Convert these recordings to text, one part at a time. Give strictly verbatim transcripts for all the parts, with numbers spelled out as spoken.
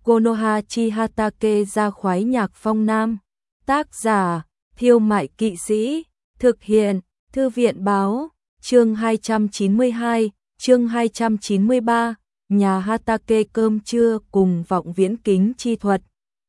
Konoha chi Hatake ra khoái nhạc phong nam. Tác giả, Thiêu Mại Kỵ Sĩ. Thực hiện, Thư viện Báo. Chương hai trăm chín mươi hai, chương hai trăm chín mươi ba, nhà Hatake cơm trưa cùng vọng viễn kính chi thuật.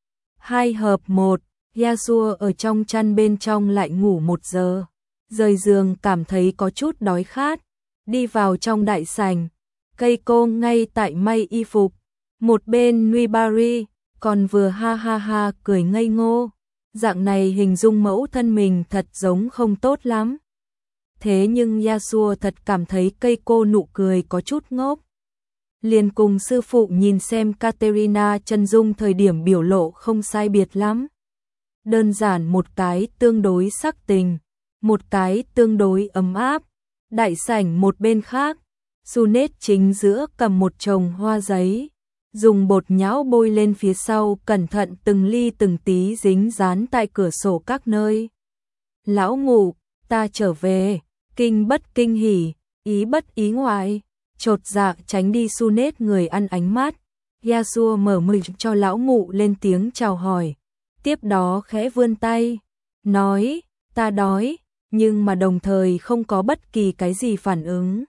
Hai hợp một, Yasuo ở trong chăn bên trong lại ngủ một giờ. Rời giường cảm thấy có chút đói khát. Đi vào trong đại sảnh. Keiko ngay tại may y phục. Một bên Nuibari còn vừa ha ha ha cười ngây ngô. Dạng này hình dung mẫu thân mình thật giống không tốt lắm. Thế nhưng Yasuo thật cảm thấy Keiko nụ cười có chút ngốc. Liền cùng sư phụ nhìn xem Katerina chân dung thời điểm biểu lộ không sai biệt lắm. Đơn giản một cái tương đối sắc tình, một cái tương đối ấm áp. Đại sảnh một bên khác, Sunet chính giữa cầm một chồng hoa giấy, dùng bột nhão bôi lên phía sau, cẩn thận từng ly từng tí dính dán tại cửa sổ các nơi. Lão ngủ, ta trở về, kinh bất kinh hỉ, ý bất ý ngoại, chột dạ tránh đi Sunet người ăn ánh mắt. Yasuo mở miệng cho lão ngủ lên tiếng chào hỏi, tiếp đó khẽ vươn tay, nói, ta đói, nhưng mà đồng thời không có bất kỳ cái gì phản ứng.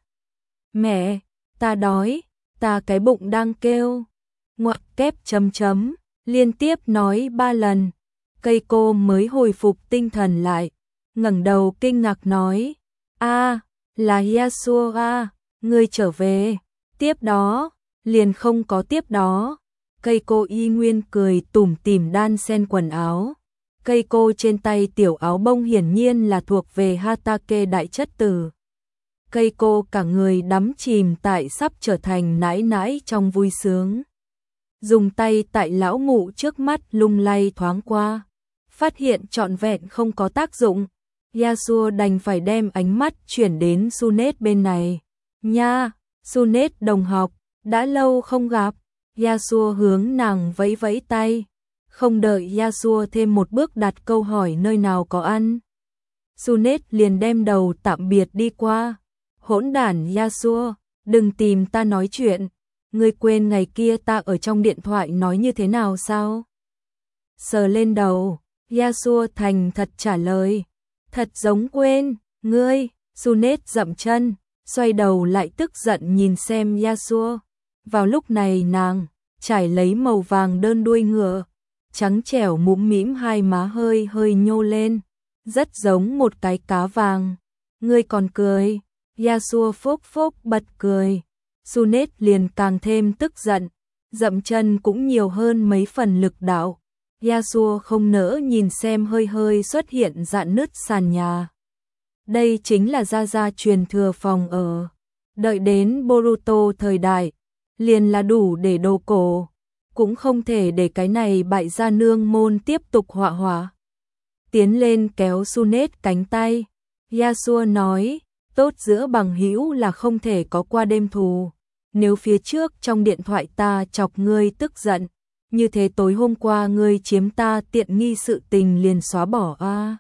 Mẹ, ta đói, ta cái bụng đang kêu. Ngoặc kép chấm chấm, liên tiếp nói ba lần. Keiko mới hồi phục tinh thần lại, ngẩng đầu kinh ngạc nói, a, là Yasuo a, ngươi trở về. Tiếp đó, liền không có tiếp đó. Keiko y nguyên cười tủm tỉm đan sen quần áo. Keiko trên tay tiểu áo bông hiển nhiên là thuộc về Hatake đại chất tử. Keiko cả người đắm chìm tại sắp trở thành nãi nãi trong vui sướng. Dùng tay tại lão ngủ trước mắt lung lay thoáng qua, phát hiện trọn vẹn không có tác dụng. Yasuo đành phải đem ánh mắt chuyển đến Sunet bên này. Nha, Sunet đồng học, đã lâu không gặp. Yasuo hướng nàng vẫy vẫy tay. Không đợi Yasuo thêm một bước đặt câu hỏi nơi nào có ăn, Sunet liền đem đầu tạm biệt đi qua. Hỗn đản Yasuo, đừng tìm ta nói chuyện. Ngươi quên ngày kia ta ở trong điện thoại nói như thế nào sao? Sờ lên đầu, Yasuo thành thật trả lời. Thật giống quên, ngươi. Sunet dậm chân, xoay đầu lại tức giận nhìn xem Yasuo. Vào lúc này nàng trải lấy màu vàng đơn đuôi ngựa, trắng trẻo mũm mĩm, hai má hơi hơi nhô lên, rất giống một cái cá vàng. Ngươi còn cười? Yasuo phốc phốc bật cười. Sunet liền càng thêm tức giận, dậm chân cũng nhiều hơn mấy phần lực đạo. Yasuo không nỡ nhìn xem hơi hơi xuất hiện rạn nứt sàn nhà. Đây chính là gia gia truyền thừa phòng ở. Đợi đến Boruto thời đại, liền là đủ để đồ cổ, cũng không thể để cái này bại gia nương môn tiếp tục họa họa. Tiến lên kéo Sunet cánh tay, Yasuo nói, tốt giữa bằng hữu là không thể có qua đêm thù. Nếu phía trước trong điện thoại ta chọc ngươi tức giận, như thế tối hôm qua ngươi chiếm ta tiện nghi sự tình liền xóa bỏ a. À.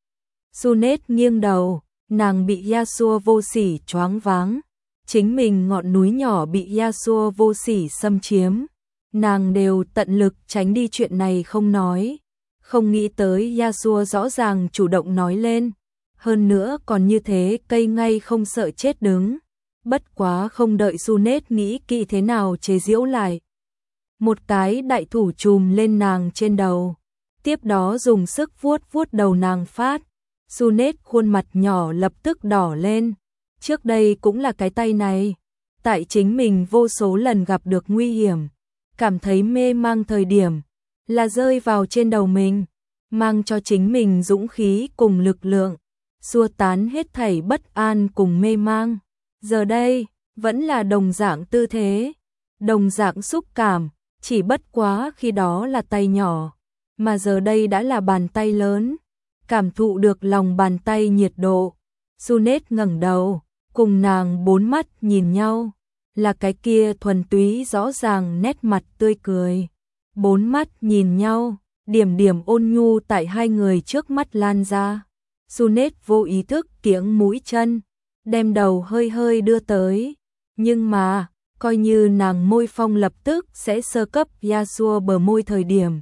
Sunet nghiêng đầu, nàng bị Yasuo vô sỉ choáng váng. Chính mình ngọn núi nhỏ bị Yasuo vô sỉ xâm chiếm, nàng đều tận lực tránh đi chuyện này không nói. Không nghĩ tới Yasuo rõ ràng chủ động nói lên, hơn nữa còn như thế cây ngay không sợ chết đứng. Bất quá không đợi Sunet nghĩ kỹ thế nào chế giễu lại, một cái đại thủ chùm lên nàng trên đầu, tiếp đó dùng sức vuốt vuốt đầu nàng phát. Sunet khuôn mặt nhỏ lập tức đỏ lên. Trước đây cũng là cái tay này, tại chính mình vô số lần gặp được nguy hiểm, cảm thấy mê mang thời điểm, là rơi vào trên đầu mình, mang cho chính mình dũng khí cùng lực lượng, xua tán hết thảy bất an cùng mê mang. Giờ đây, vẫn là đồng dạng tư thế, đồng dạng xúc cảm, chỉ bất quá khi đó là tay nhỏ, mà giờ đây đã là bàn tay lớn, cảm thụ được lòng bàn tay nhiệt độ. Sunet ngẩng đầu, cùng nàng bốn mắt nhìn nhau, là cái kia thuần túy rõ ràng nét mặt tươi cười. Bốn mắt nhìn nhau, điểm điểm ôn nhu tại hai người trước mắt lan ra. Sunet vô ý thức kiễng mũi chân, đem đầu hơi hơi đưa tới, nhưng mà, coi như nàng môi phong lập tức sẽ sơ cấp Yasuo bờ môi thời điểm.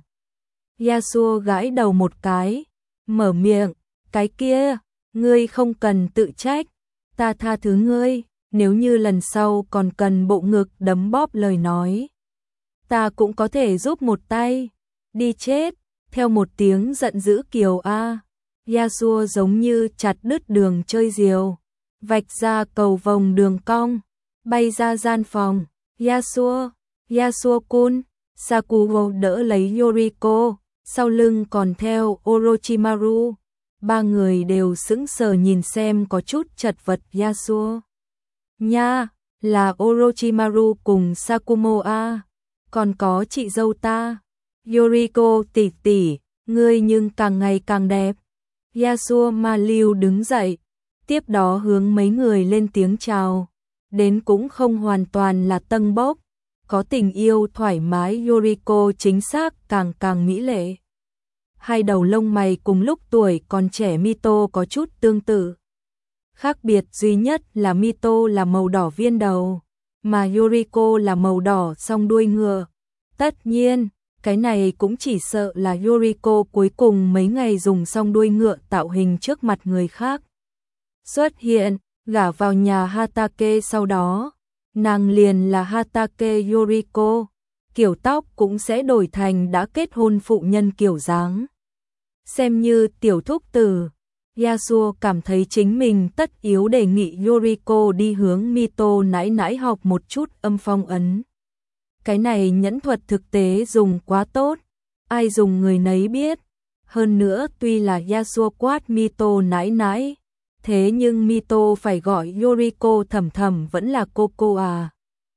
Yasuo gãi đầu một cái, mở miệng, cái kia, ngươi không cần tự trách, ta tha thứ ngươi, nếu như lần sau còn cần bộ ngực đấm bóp lời nói. Ta cũng có thể giúp một tay, đi chết, theo một tiếng giận dữ kiều a. Yasuo giống như chặt đứt đường chơi diều, vạch ra cầu vồng đường cong, bay ra gian phòng. Yasuo, Yasuo-kun, Sakugo đỡ lấy Yoriko, sau lưng còn theo Orochimaru. Ba người đều sững sờ nhìn xem có chút chật vật Yasuo. Nha, là Orochimaru cùng Sakumo a, còn có chị dâu ta. Yoriko tỷ tỷ, ngươi nhưng càng ngày càng đẹp. Yasuo ma lưu đứng dậy, tiếp đó hướng mấy người lên tiếng chào. Đến cũng không hoàn toàn là tâng bốc, có tình yêu thoải mái. Yoriko chính xác càng càng mỹ lệ. Hai đầu lông mày cùng lúc tuổi còn trẻ Mito có chút tương tự. Khác biệt duy nhất là Mito là màu đỏ viên đầu, mà Yoriko là màu đỏ song đuôi ngựa. Tất nhiên, cái này cũng chỉ sợ là Yoriko cuối cùng mấy ngày dùng song đuôi ngựa tạo hình trước mặt người khác. Xuất hiện, gả vào nhà Hatake sau đó, nàng liền là Hatake Yoriko, kiểu tóc cũng sẽ đổi thành đã kết hôn phụ nhân kiểu dáng. Xem như tiểu thúc tử, Yasuo cảm thấy chính mình tất yếu đề nghị Yoriko đi hướng Mito nãi nãi học một chút âm phong ấn. Cái này nhẫn thuật thực tế dùng quá tốt, ai dùng người nấy biết. Hơn nữa tuy là Yasuo quát Mito nãi nãi, thế nhưng Mito phải gọi Yoriko thầm thầm vẫn là cô cô à.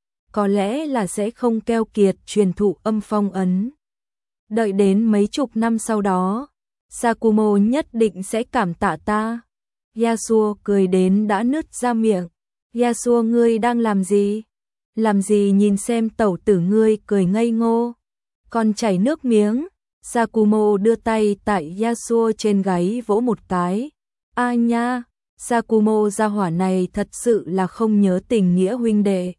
Có lẽ là sẽ không keo kiệt truyền thụ âm phong ấn. Đợi đến mấy chục năm sau đó, Sakumo nhất định sẽ cảm tạ ta. Yasuo cười đến đã nứt ra miệng. Yasuo ngươi đang làm gì? Làm gì nhìn xem tẩu tử ngươi cười ngây ngô, còn chảy nước miếng. Sakumo đưa tay tại Yasuo trên gáy vỗ một cái. A nha, Sakumo gia hỏa này thật sự là không nhớ tình nghĩa huynh đệ.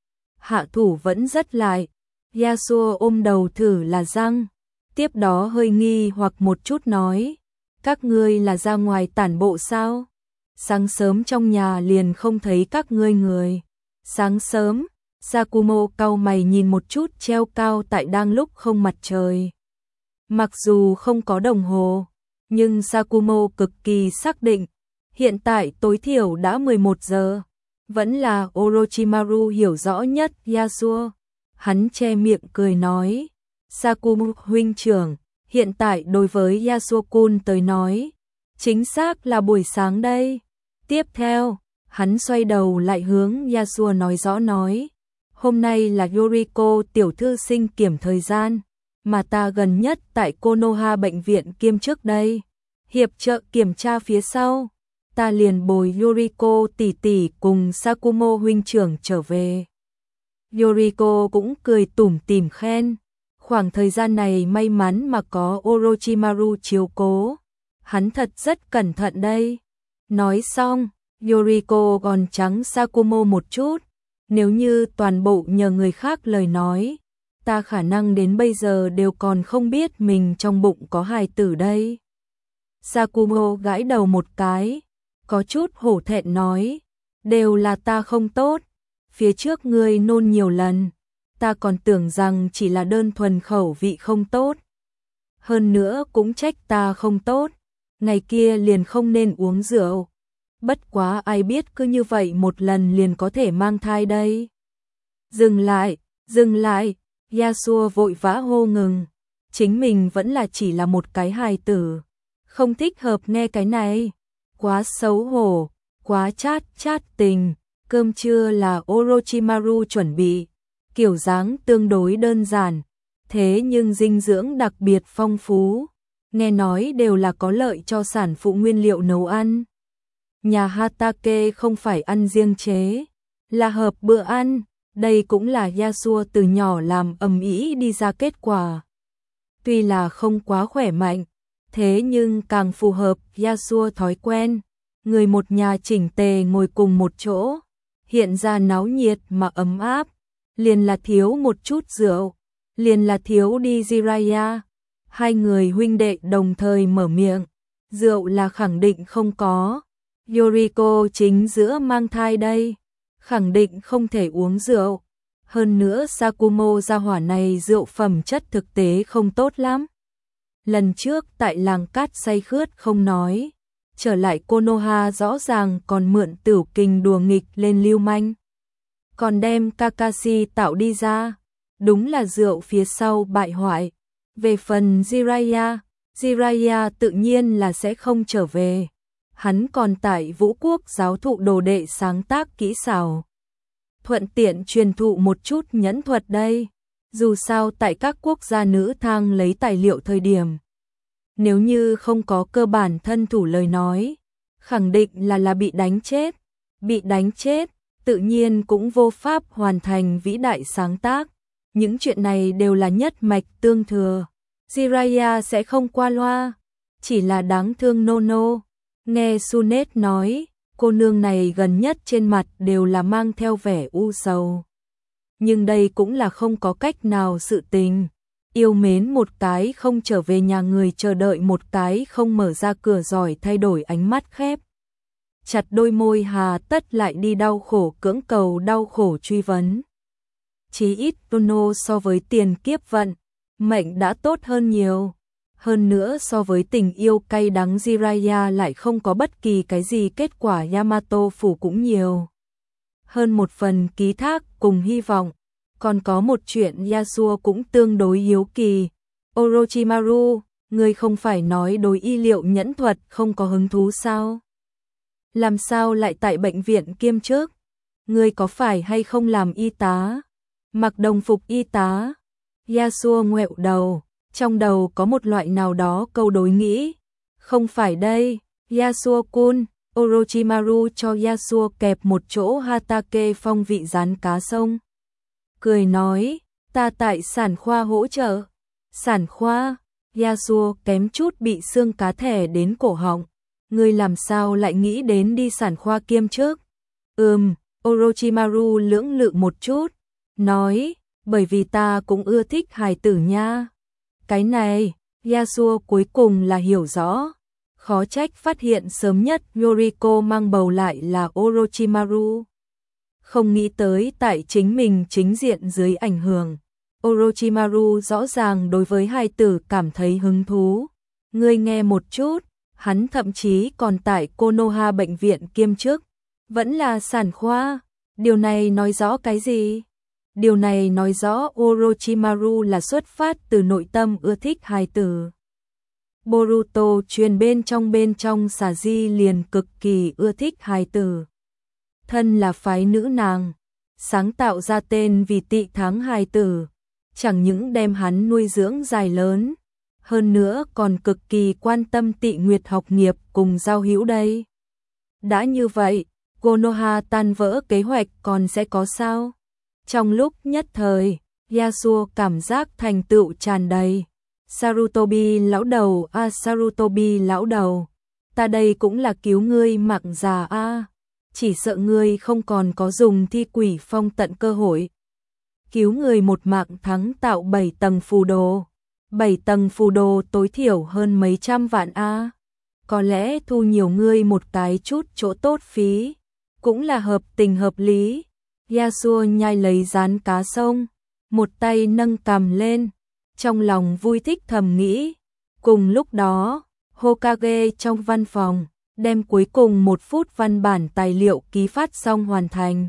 Hạ thủ vẫn rất lại. Yasuo ôm đầu thử là răng, tiếp đó hơi nghi hoặc một chút nói, các ngươi là ra ngoài tản bộ sao? Sáng sớm trong nhà liền không thấy các ngươi người. Sáng sớm, Sakumo cau mày nhìn một chút treo cao tại đang lúc không mặt trời. Mặc dù không có đồng hồ, nhưng Sakumo cực kỳ xác định, hiện tại tối thiểu đã mười một giờ. Vẫn là Orochimaru hiểu rõ nhất Yasuo. Hắn che miệng cười nói, Sakumo huynh trưởng, hiện tại đối với Yasuo-kun tới nói, chính xác là buổi sáng đây. Tiếp theo, hắn xoay đầu lại hướng Yasuo nói rõ nói, hôm nay là Yoriko tiểu thư sinh kiểm thời gian, mà ta gần nhất tại Konoha bệnh viện kiêm trước đây, hiệp trợ kiểm tra phía sau, ta liền bồi Yoriko tỷ tỷ cùng Sakumo huynh trưởng trở về. Yoriko cũng cười tủm tỉm khen, khoảng thời gian này may mắn mà có Orochimaru chiếu cố, hắn thật rất cẩn thận đây. Nói xong, Yoriko còn trắng Sakumo một chút, nếu như toàn bộ nhờ người khác lời nói, ta khả năng đến bây giờ đều còn không biết mình trong bụng có hài tử đây. Sakumo gãi đầu một cái, có chút hổ thẹn nói, đều là ta không tốt, phía trước ngươi nôn nhiều lần, ta còn tưởng rằng chỉ là đơn thuần khẩu vị không tốt. Hơn nữa cũng trách ta không tốt, ngày kia liền không nên uống rượu. Bất quá ai biết cứ như vậy một lần liền có thể mang thai đây. Dừng lại, dừng lại, Yasuo vội vã hô ngừng. Chính mình vẫn là chỉ là một cái hài tử, không thích hợp nghe cái này. Quá xấu hổ, quá chát chát tình. Cơm trưa là Orochimaru chuẩn bị, kiểu dáng tương đối đơn giản, thế nhưng dinh dưỡng đặc biệt phong phú. Nghe nói đều là có lợi cho sản phụ nguyên liệu nấu ăn. Nhà Hatake không phải ăn riêng chế, là hợp bữa ăn, đây cũng là Yasuo từ nhỏ làm ầm ĩ đi ra kết quả. Tuy là không quá khỏe mạnh, thế nhưng càng phù hợp Yasuo thói quen, người một nhà chỉnh tề ngồi cùng một chỗ, hiện ra náo nhiệt mà ấm áp, liền là thiếu một chút rượu, liền là thiếu đi Jiraiya. Hai người huynh đệ đồng thời mở miệng, rượu là khẳng định không có. Yoriko chính giữa mang thai đây, khẳng định không thể uống rượu. Hơn nữa Sakumo gia hỏa này rượu phẩm chất thực tế không tốt lắm. Lần trước tại làng cát say khướt không nói, trở lại Konoha rõ ràng còn mượn Tửu Kình đùa nghịch lên lưu manh. Còn đem Kakashi tạo đi ra, đúng là rượu phía sau bại hoại. Về phần Jiraiya, Jiraiya tự nhiên là sẽ không trở về. Hắn còn tại Vũ Quốc giáo thụ đồ đệ sáng tác kỹ xảo, thuận tiện truyền thụ một chút nhẫn thuật đây. Dù sao tại các quốc gia nữ thang lấy tài liệu thời điểm, nếu như không có cơ bản thân thủ lời nói, khẳng định là là bị đánh chết. Bị đánh chết, tự nhiên cũng vô pháp hoàn thành vĩ đại sáng tác. Những chuyện này đều là nhất mạch tương thừa. Jiraiya sẽ không qua loa, chỉ là đáng thương Nono. Nghe Sunet nói, cô nương này gần nhất trên mặt đều là mang theo vẻ u sầu. Nhưng đây cũng là không có cách nào sự tình. Yêu mến một cái không trở về nhà người, chờ đợi một cái không mở ra cửa giỏi thay đổi ánh mắt khép chặt đôi môi, hà tất lại đi đau khổ cưỡng cầu đau khổ truy vấn. Chí ít Nono so với tiền kiếp vận, mệnh đã tốt hơn nhiều. Hơn nữa so với tình yêu cay đắng Jiraiya lại không có bất kỳ cái gì kết quả, Yamato phủ cũng nhiều hơn một phần ký thác cùng hy vọng. Còn có một chuyện Yasuo cũng tương đối hiếu kỳ. Orochimaru, ngươi không phải nói đối y liệu nhẫn thuật không có hứng thú sao? Làm sao lại tại bệnh viện kiêm chức? Ngươi có phải hay không làm y tá? Mặc đồng phục y tá? Yasuo ngoẹo đầu, trong đầu có một loại nào đó câu đối nghĩ. Không phải đây, Yasuo-kun. Orochimaru cho Yasuo kẹp một chỗ Hatake phong vị rán cá sông. Cười nói, ta tại sản khoa hỗ trợ. Sản khoa? Yasuo kém chút bị xương cá thẻ đến cổ họng. Ngươi làm sao lại nghĩ đến đi sản khoa kiêm chức? Ừm, Orochimaru lưỡng lự một chút, nói, bởi vì ta cũng ưa thích hài tử nha. Cái này, Yasuo cuối cùng là hiểu rõ. Khó trách phát hiện sớm nhất Yoriko mang bầu lại là Orochimaru. Không nghĩ tới tại chính mình chính diện dưới ảnh hưởng, Orochimaru rõ ràng đối với hài tử cảm thấy hứng thú. Ngươi nghe một chút, hắn thậm chí còn tại Konoha bệnh viện kiêm chức, vẫn là sản khoa. Điều này nói rõ cái gì? Điều này nói rõ Orochimaru là xuất phát từ nội tâm ưa thích hài tử. Boruto truyền bên trong bên trong Saji liền cực kỳ ưa thích hài tử. Thân là phái nữ nàng, sáng tạo ra tên vì tị tháng hài tử, chẳng những đem hắn nuôi dưỡng dài lớn, hơn nữa còn cực kỳ quan tâm Tị Nguyệt học nghiệp cùng giao hữu đây. Đã như vậy, Konoha tan vỡ kế hoạch còn sẽ có sao? Trong lúc nhất thời, Yasuo cảm giác thành tựu tràn đầy. Sarutobi lão đầu, a à, Sarutobi lão đầu, ta đây cũng là cứu ngươi mạng già a, à. Chỉ sợ ngươi không còn có dùng thi quỷ phong tận cơ hội. Cứu người một mạng thắng tạo bảy tầng phù đồ. bảy tầng phù đồ tối thiểu hơn mấy trăm vạn a. À. Có lẽ thu nhiều ngươi một cái chút chỗ tốt phí, cũng là hợp tình hợp lý. Yasuo nhai lấy rán cá sông, một tay nâng cằm lên, trong lòng vui thích thầm nghĩ. Cùng lúc đó, Hokage trong văn phòng, đem cuối cùng một phút văn bản tài liệu ký phát xong hoàn thành.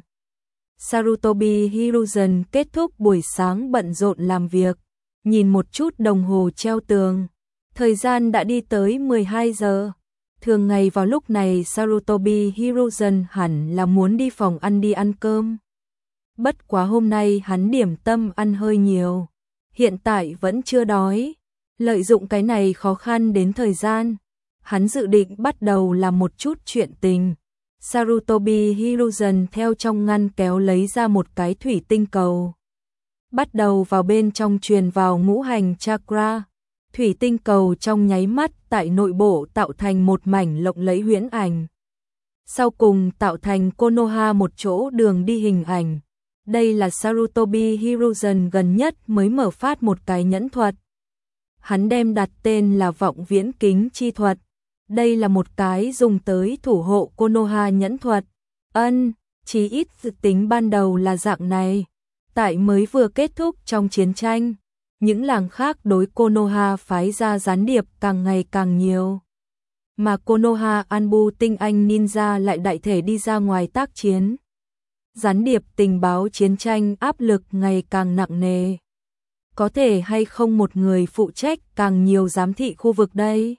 Sarutobi Hiruzen kết thúc buổi sáng bận rộn làm việc, nhìn một chút đồng hồ treo tường. Thời gian đã đi tới mười hai giờ. Thường ngày vào lúc này Sarutobi Hiruzen hẳn là muốn đi phòng ăn đi ăn cơm. Bất quá hôm nay hắn điểm tâm ăn hơi nhiều. Hiện tại vẫn chưa đói. Lợi dụng cái này khó khăn đến thời gian, hắn dự định bắt đầu làm một chút chuyện tình. Sarutobi Hiruzen theo trong ngăn kéo lấy ra một cái thủy tinh cầu. Bắt đầu vào bên trong truyền vào ngũ hành chakra. Thủy tinh cầu trong nháy mắt tại nội bộ tạo thành một mảnh lộng lẫy huyễn ảnh. Sau cùng tạo thành Konoha một chỗ đường đi hình ảnh. Đây là Sarutobi Hiruzen gần nhất mới mở phát một cái nhẫn thuật. Hắn đem đặt tên là vọng viễn kính chi thuật. Đây là một cái dùng tới thủ hộ Konoha nhẫn thuật. Ân, chí ít dự tính ban đầu là dạng này. Tại mới vừa kết thúc trong chiến tranh, những làng khác đối Konoha phái ra gián điệp càng ngày càng nhiều. Mà Konoha Anbu tinh anh ninja lại đại thể đi ra ngoài tác chiến. Gián điệp tình báo chiến tranh áp lực ngày càng nặng nề. Có thể hay không một người phụ trách càng nhiều giám thị khu vực đây?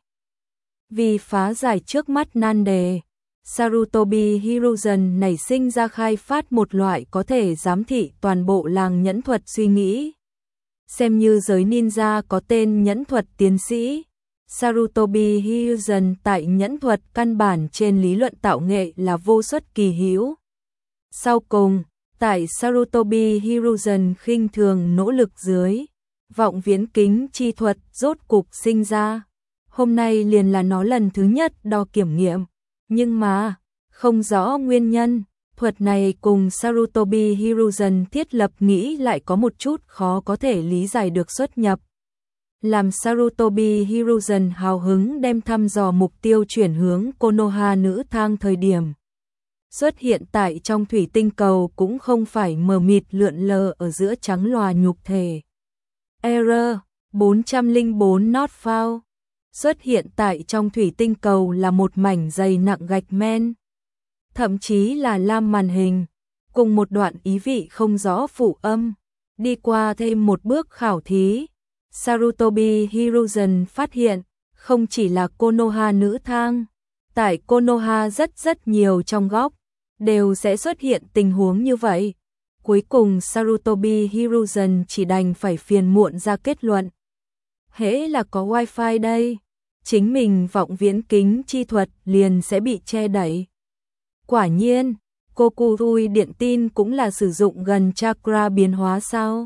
Vì phá giải trước mắt nan đề, Sarutobi Hiruzen nảy sinh ra khai phát một loại có thể giám thị toàn bộ làng nhẫn thuật suy nghĩ. Xem như giới ninja có tên nhẫn thuật tiến sĩ, Sarutobi Hiruzen tại nhẫn thuật căn bản trên lý luận tạo nghệ là vô xuất kỳ hữu. Sau cùng, tại Sarutobi Hiruzen khinh thường nỗ lực dưới, vọng viễn kính chi thuật rốt cục sinh ra. Hôm nay liền là nó lần thứ nhất đo kiểm nghiệm, nhưng mà, không rõ nguyên nhân, thuật này cùng Sarutobi Hiruzen thiết lập nghĩ lại có một chút khó có thể lý giải được xuất nhập. Làm Sarutobi Hiruzen hào hứng đem thăm dò mục tiêu chuyển hướng Konoha nữ thang thời điểm. Xuất hiện tại trong thủy tinh cầu cũng không phải mờ mịt lượn lờ ở giữa trắng lòa nhục thể. Error bốn không bốn not found. Xuất hiện tại trong thủy tinh cầu là một mảnh dày nặng gạch men. Thậm chí là lam màn hình, cùng một đoạn ý vị không rõ phụ âm. Đi qua thêm một bước khảo thí, Sarutobi Hiruzen phát hiện, không chỉ là Konoha nữ thang, tại Konoha rất rất nhiều trong góc, đều sẽ xuất hiện tình huống như vậy. Cuối cùng Sarutobi Hiruzen chỉ đành phải phiền muộn ra kết luận. Hễ là có wifi đây, chính mình vọng viễn kính chi thuật liền sẽ bị che đậy. Quả nhiên, Kokurui điện tin cũng là sử dụng gần chakra biến hóa sao?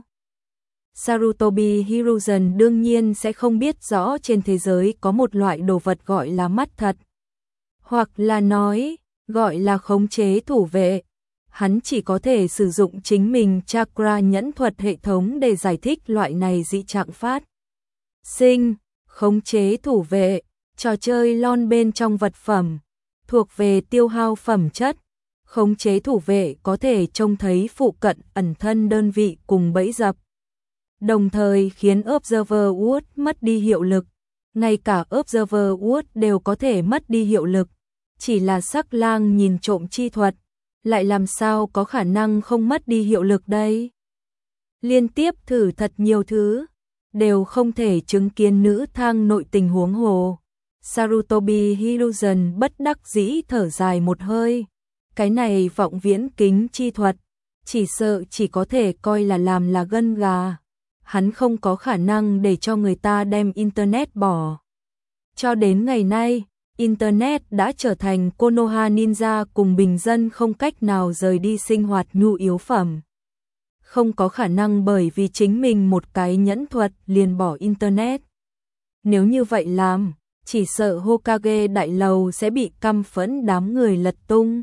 Sarutobi Hiruzen đương nhiên sẽ không biết rõ trên thế giới có một loại đồ vật gọi là mắt thật. Hoặc là nói, gọi là khống chế thủ vệ. Hắn chỉ có thể sử dụng chính mình chakra nhẫn thuật hệ thống để giải thích loại này dị trạng phát sinh. Khống chế thủ vệ, trò chơi lon bên trong vật phẩm, thuộc về tiêu hao phẩm chất. Khống chế thủ vệ có thể trông thấy phụ cận ẩn thân đơn vị cùng bẫy dập, đồng thời khiến Observer Word mất đi hiệu lực. Ngay cả Observer Word đều có thể mất đi hiệu lực. Chỉ là sắc lang nhìn trộm chi thuật, lại làm sao có khả năng không mất đi hiệu lực đây? Liên tiếp thử thật nhiều thứ, đều không thể chứng kiến nữ thang nội tình huống hồ. Sarutobi Hiruzen bất đắc dĩ thở dài một hơi. Cái này vọng viễn kính chi thuật, chỉ sợ chỉ có thể coi là làm là gân gà. Hắn không có khả năng để cho người ta đem Internet bỏ. Cho đến ngày nay, Internet đã trở thành Konoha Ninja cùng bình dân không cách nào rời đi sinh hoạt nhu yếu phẩm. Không có khả năng bởi vì chính mình một cái nhẫn thuật liền bỏ Internet. Nếu như vậy làm, chỉ sợ Hokage đại lầu sẽ bị căm phẫn đám người lật tung.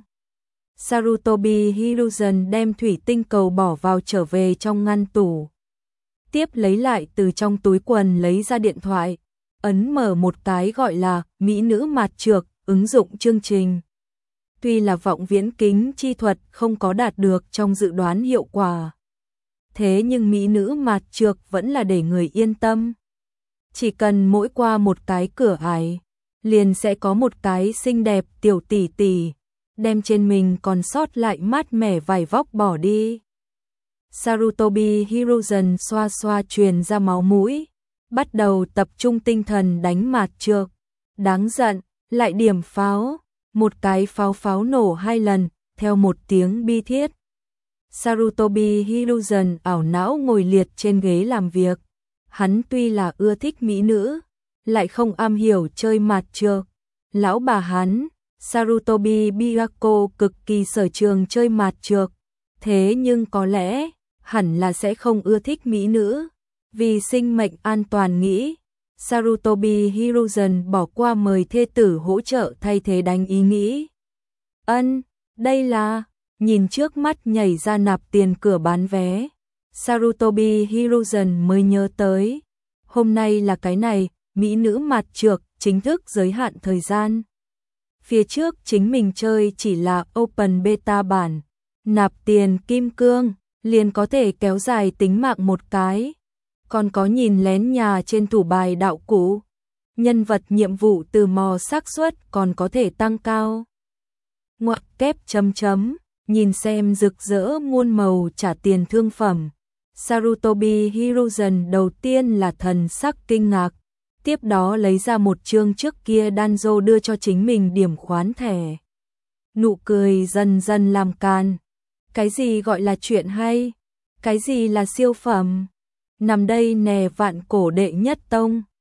Sarutobi Hiruzen đem thủy tinh cầu bỏ vào trở về trong ngăn tủ. Tiếp lấy lại từ trong túi quần lấy ra điện thoại, ấn mở một cái gọi là Mỹ nữ mạt trược, ứng dụng chương trình. Tuy là vọng viễn kính chi thuật không có đạt được trong dự đoán hiệu quả. Thế nhưng Mỹ nữ mạt trược vẫn là để người yên tâm. Chỉ cần mỗi qua một cái cửa ải, liền sẽ có một cái xinh đẹp tiểu tỷ tỷ, đem trên mình còn sót lại mát mẻ vải vóc bỏ đi. Sarutobi Hiruzen xoa xoa truyền ra máu mũi, bắt đầu tập trung tinh thần đánh mạt trược. Đáng giận, lại điểm pháo, một cái pháo pháo nổ hai lần, theo một tiếng bi thiết. Sarutobi Hiruzen ảo não ngồi liệt trên ghế làm việc. Hắn tuy là ưa thích mỹ nữ, lại không am hiểu chơi mạt trược. Lão bà hắn, Sarutobi Byakuya cực kỳ sở trường chơi mạt trược. Thế nhưng có lẽ, hẳn là sẽ không ưa thích mỹ nữ. Vì sinh mệnh an toàn nghĩ, Sarutobi Hiruzen bỏ qua mời thê tử hỗ trợ thay thế đánh ý nghĩ. Ân, đây là nhìn trước mắt nhảy ra nạp tiền cửa bán vé. Sarutobi Hiruzen mới nhớ tới. Hôm nay là cái này, mỹ nữ mặt trược, chính thức giới hạn thời gian. Phía trước chính mình chơi chỉ là Open Beta bản. Nạp tiền kim cương, liền có thể kéo dài tính mạng một cái. Còn có nhìn lén nhà trên tủ bài đạo cụ. Nhân vật nhiệm vụ từ mò xác suất còn có thể tăng cao. Ngoặc kép chấm chấm, nhìn xem rực rỡ muôn màu trả tiền thương phẩm. Sarutobi Hiruzen đầu tiên là thần sắc kinh ngạc, tiếp đó lấy ra một chương trước kia Danzo đưa cho chính mình điểm khoán thẻ. Nụ cười dần dần làm càn. Cái gì gọi là chuyện hay? Cái gì là siêu phẩm? Nằm đây nè vạn cổ đệ nhất tông.